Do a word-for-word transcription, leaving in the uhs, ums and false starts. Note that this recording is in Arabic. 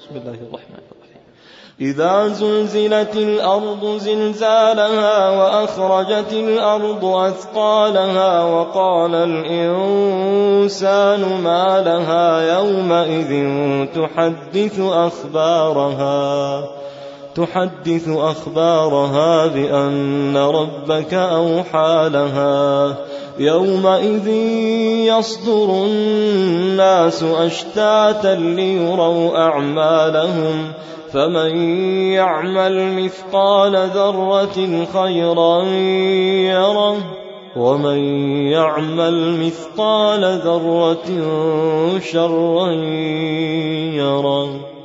بسم الله الرحمن الرحيم. إذا زلزلت الأرض زلزالها وأخرجت الأرض أثقالها وقال الإنسان ما لها يومئذ تحدث أخبارها تحدث أخبارها بأن ربك أوحى لها يومئذ يصدر الناس أشتاتا ليروا أعمالهم فمن يعمل مثقال ذرة خيرا يره ومن يعمل مثقال ذرة شرا يره.